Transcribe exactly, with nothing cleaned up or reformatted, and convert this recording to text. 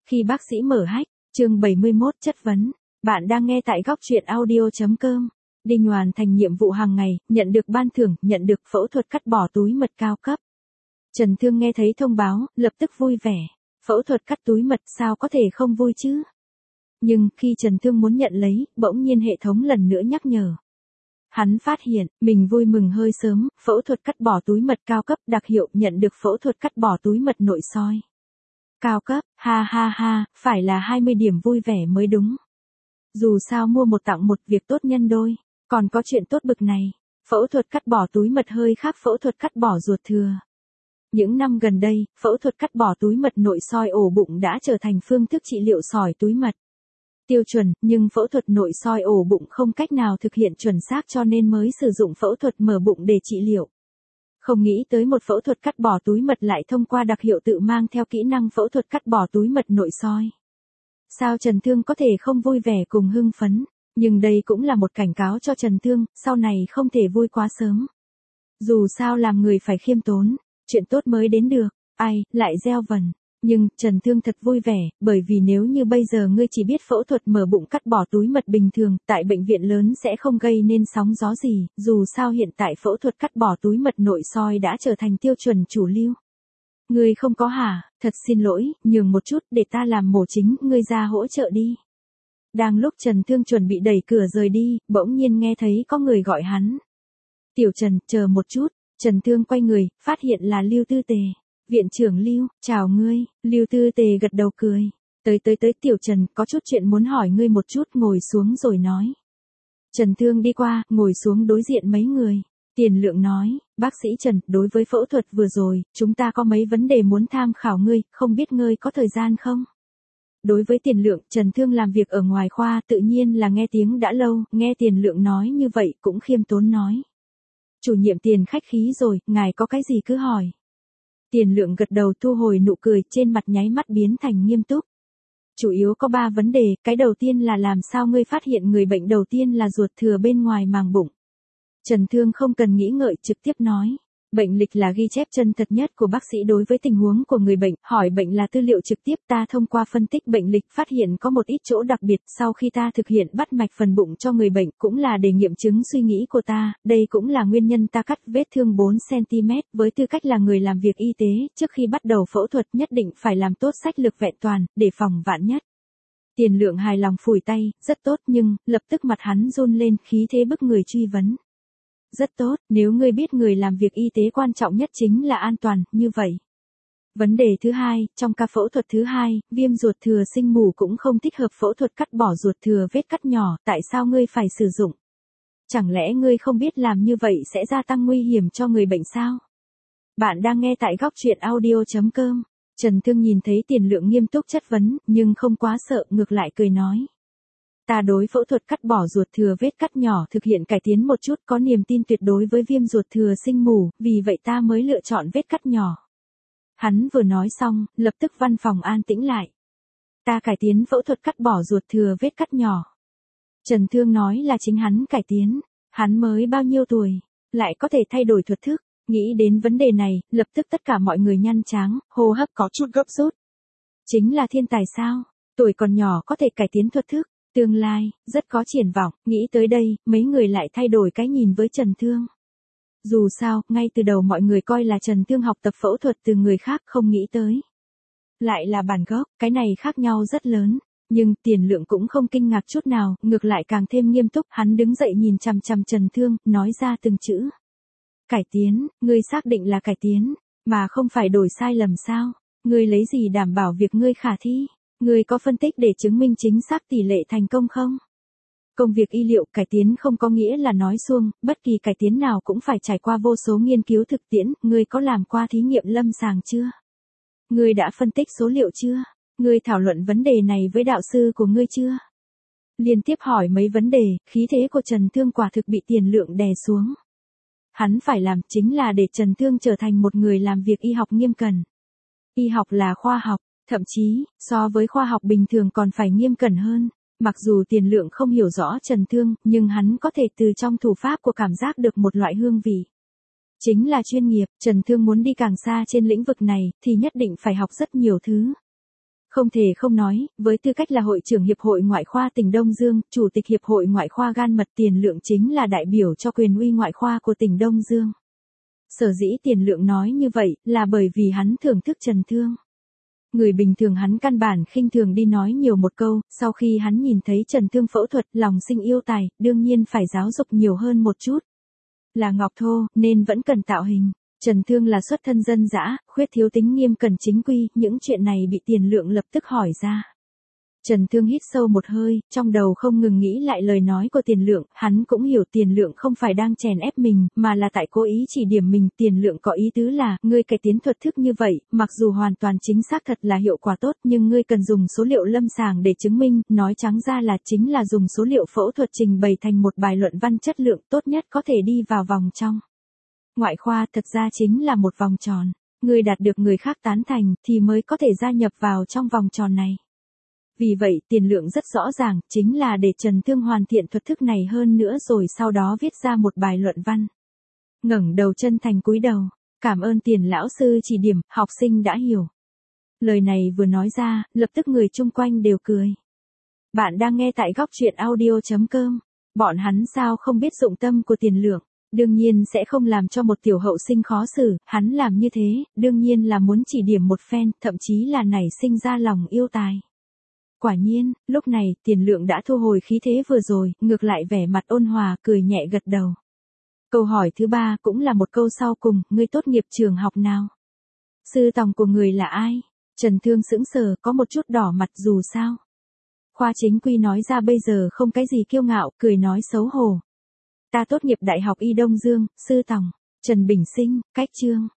Khi bác sĩ mở hách, chương bảy mươi mốt chất vấn. Bạn đang nghe tại góc truyện audio.com. Đinh hoàn thành nhiệm vụ hàng ngày, nhận được ban thưởng, nhận được phẫu thuật cắt bỏ túi mật cao cấp. Trần Thương nghe thấy thông báo, lập tức vui vẻ. Phẫu thuật cắt túi mật sao có thể không vui chứ? Nhưng khi Trần Thương muốn nhận lấy, bỗng nhiên hệ thống lần nữa nhắc nhở. Hắn phát hiện, mình vui mừng hơi sớm, phẫu thuật cắt bỏ túi mật cao cấp đặc hiệu nhận được phẫu thuật cắt bỏ túi mật nội soi. Cao cấp, ha ha ha, phải là hai mươi điểm vui vẻ mới đúng. Dù sao mua một tặng một việc tốt nhân đôi, còn có chuyện tốt bực này. Phẫu thuật cắt bỏ túi mật hơi khác phẫu thuật cắt bỏ ruột thừa. Những năm gần đây, phẫu thuật cắt bỏ túi mật nội soi ổ bụng đã trở thành phương thức trị liệu sỏi túi mật. Tiêu chuẩn, nhưng phẫu thuật nội soi ổ bụng không cách nào thực hiện chuẩn xác cho nên mới sử dụng phẫu thuật mở bụng để trị liệu. Không nghĩ tới một phẫu thuật cắt bỏ túi mật lại thông qua đặc hiệu tự mang theo kỹ năng phẫu thuật cắt bỏ túi mật nội soi. Sao Trần Thương có thể không vui vẻ cùng hưng phấn, nhưng đây cũng là một cảnh cáo cho Trần Thương, sau này không thể vui quá sớm. Dù sao làm người phải khiêm tốn, chuyện tốt mới đến được, ai, lại gieo vần. Nhưng, Trần Thương thật vui vẻ, bởi vì nếu như bây giờ ngươi chỉ biết phẫu thuật mở bụng cắt bỏ túi mật bình thường, tại bệnh viện lớn sẽ không gây nên sóng gió gì, dù sao hiện tại phẫu thuật cắt bỏ túi mật nội soi đã trở thành tiêu chuẩn chủ lưu. Ngươi không có hả, thật xin lỗi, nhường một chút để ta làm mổ chính, ngươi ra hỗ trợ đi. Đang lúc Trần Thương chuẩn bị đẩy cửa rời đi, bỗng nhiên nghe thấy có người gọi hắn. Tiểu Trần, chờ một chút, Trần Thương quay người, phát hiện là Lưu Tư Tề. Viện trưởng Lưu, chào ngươi, Lưu Tư Tề gật đầu cười. Tới tới tới Tiểu Trần, có chút chuyện muốn hỏi ngươi một chút, ngồi xuống rồi nói. Trần Thương đi qua, ngồi xuống đối diện mấy người. Tiền Lượng nói, bác sĩ Trần, đối với phẫu thuật vừa rồi, chúng ta có mấy vấn đề muốn tham khảo ngươi, không biết ngươi có thời gian không? Đối với Tiền Lượng, Trần Thương làm việc ở ngoài khoa tự nhiên là nghe tiếng đã lâu, nghe Tiền Lượng nói như vậy cũng khiêm tốn nói. Chủ nhiệm Tiền khách khí rồi, ngài có cái gì cứ hỏi. Tiền Lượng gật đầu thu hồi nụ cười trên mặt nháy mắt biến thành nghiêm túc. Chủ yếu có ba vấn đề, cái đầu tiên là làm sao ngươi phát hiện người bệnh đầu tiên là ruột thừa bên ngoài màng bụng. Trần Thương không cần nghĩ ngợi trực tiếp nói. Bệnh lịch là ghi chép chân thật nhất của bác sĩ đối với tình huống của người bệnh, hỏi bệnh là tư liệu trực tiếp ta thông qua phân tích bệnh lịch phát hiện có một ít chỗ đặc biệt sau khi ta thực hiện bắt mạch phần bụng cho người bệnh cũng là để nghiệm chứng suy nghĩ của ta, đây cũng là nguyên nhân ta cắt vết thương bốn xăng ti mét với tư cách là người làm việc y tế, trước khi bắt đầu phẫu thuật nhất định phải làm tốt sách lược vẹn toàn, để phòng vạn nhất. Tiền Lượng hài lòng phủi tay, rất tốt nhưng, lập tức mặt hắn run lên khí thế bức người truy vấn. Rất tốt, nếu ngươi biết người làm việc y tế quan trọng nhất chính là an toàn, như vậy. Vấn đề thứ hai, trong ca phẫu thuật thứ hai, viêm ruột thừa sinh mủ cũng không thích hợp phẫu thuật cắt bỏ ruột thừa vết cắt nhỏ, tại sao ngươi phải sử dụng? Chẳng lẽ ngươi không biết làm như vậy sẽ gia tăng nguy hiểm cho người bệnh sao? Bạn đang nghe tại góc truyện audio.com. Trần Thương nhìn thấy Tiền Lượng nghiêm túc chất vấn, nhưng không quá sợ, ngược lại cười nói. Ta đối phẫu thuật cắt bỏ ruột thừa vết cắt nhỏ thực hiện cải tiến một chút có niềm tin tuyệt đối với viêm ruột thừa sinh mủ, vì vậy ta mới lựa chọn vết cắt nhỏ. Hắn vừa nói xong, lập tức văn phòng an tĩnh lại. Ta cải tiến phẫu thuật cắt bỏ ruột thừa vết cắt nhỏ. Trần Thương nói là chính hắn cải tiến, hắn mới bao nhiêu tuổi, lại có thể thay đổi thuật thức, nghĩ đến vấn đề này, lập tức tất cả mọi người nhăn tráng, hô hấp có chút gấp rút. Chính là thiên tài sao, tuổi còn nhỏ có thể cải tiến thuật thức. Tương lai, rất có triển vọng, nghĩ tới đây, mấy người lại thay đổi cái nhìn với Trần Thương. Dù sao, ngay từ đầu mọi người coi là Trần Thương học tập phẫu thuật từ người khác không nghĩ tới. Lại là bản gốc, cái này khác nhau rất lớn, nhưng Tiền Lượng cũng không kinh ngạc chút nào, ngược lại càng thêm nghiêm túc, hắn đứng dậy nhìn chằm chằm Trần Thương, nói ra từng chữ. Cải tiến, ngươi xác định là cải tiến, mà không phải đổi sai lầm sao, ngươi lấy gì đảm bảo việc ngươi khả thi? Ngươi có phân tích để chứng minh chính xác tỷ lệ thành công không? Công việc y liệu cải tiến không có nghĩa là nói suông, bất kỳ cải tiến nào cũng phải trải qua vô số nghiên cứu thực tiễn, ngươi có làm qua thí nghiệm lâm sàng chưa? Ngươi đã phân tích số liệu chưa? Ngươi thảo luận vấn đề này với đạo sư của ngươi chưa? Liên tiếp hỏi mấy vấn đề, khí thế của Trần Thương quả thực bị Tiền Lượng đè xuống. Hắn phải làm chính là để Trần Thương trở thành một người làm việc y học nghiêm cẩn. Y học là khoa học. Thậm chí, so với khoa học bình thường còn phải nghiêm cẩn hơn. Mặc dù Tiền Lượng không hiểu rõ Trần Thương, nhưng hắn có thể từ trong thủ pháp của cảm giác được một loại hương vị. Chính là chuyên nghiệp, Trần Thương muốn đi càng xa trên lĩnh vực này, thì nhất định phải học rất nhiều thứ. Không thể không nói, với tư cách là hội trưởng Hiệp hội Ngoại khoa tỉnh Đông Dương, Chủ tịch Hiệp hội Ngoại khoa gan mật Tiền Lượng chính là đại biểu cho quyền uy ngoại khoa của tỉnh Đông Dương. Sở dĩ Tiền Lượng nói như vậy, là bởi vì hắn thưởng thức Trần Thương. Người bình thường hắn căn bản khinh thường đi nói nhiều một câu, sau khi hắn nhìn thấy Trần Thương phẫu thuật, lòng sinh yêu tài, đương nhiên phải giáo dục nhiều hơn một chút. Là ngọc thô, nên vẫn cần tạo hình. Trần Thương là xuất thân dân dã, khuyết thiếu tính nghiêm cẩn chính quy, những chuyện này bị Tiền Lượng lập tức hỏi ra. Trần Thương hít sâu một hơi, trong đầu không ngừng nghĩ lại lời nói của Tiền Lượng, hắn cũng hiểu Tiền Lượng không phải đang chèn ép mình, mà là tại cố ý chỉ điểm mình. Tiền Lượng có ý tứ là, ngươi cải tiến thuật thức như vậy, mặc dù hoàn toàn chính xác thật là hiệu quả tốt, nhưng ngươi cần dùng số liệu lâm sàng để chứng minh, nói trắng ra là chính là dùng số liệu phẫu thuật trình bày thành một bài luận văn chất lượng tốt nhất có thể đi vào vòng trong. Ngoại khoa thực ra chính là một vòng tròn, ngươi đạt được người khác tán thành, thì mới có thể gia nhập vào trong vòng tròn này. Vì vậy, Tiền Lượng rất rõ ràng, chính là để Trần Thương hoàn thiện thuật thức này hơn nữa rồi sau đó viết ra một bài luận văn. Ngẩng đầu chân thành cúi đầu, cảm ơn Tiền lão sư chỉ điểm, học sinh đã hiểu. Lời này vừa nói ra, lập tức người chung quanh đều cười. Bạn đang nghe tại góc truyện audio chấm com. Bọn hắn sao không biết dụng tâm của Tiền Lượng, đương nhiên sẽ không làm cho một tiểu hậu sinh khó xử, hắn làm như thế, đương nhiên là muốn chỉ điểm một phen, thậm chí là nảy sinh ra lòng yêu tài. Quả nhiên, lúc này, Tiền Lượng đã thu hồi khí thế vừa rồi, ngược lại vẻ mặt ôn hòa, cười nhẹ gật đầu. Câu hỏi thứ ba cũng là một câu sau cùng, ngươi tốt nghiệp trường học nào? Sư tòng của người là ai? Trần Thương sững sờ, có một chút đỏ mặt dù sao. Khoa chính quy nói ra bây giờ không cái gì kiêu ngạo, cười nói xấu hổ. Ta tốt nghiệp Đại học Y Đông Dương, sư tòng, Trần Bình Sinh, cách chương.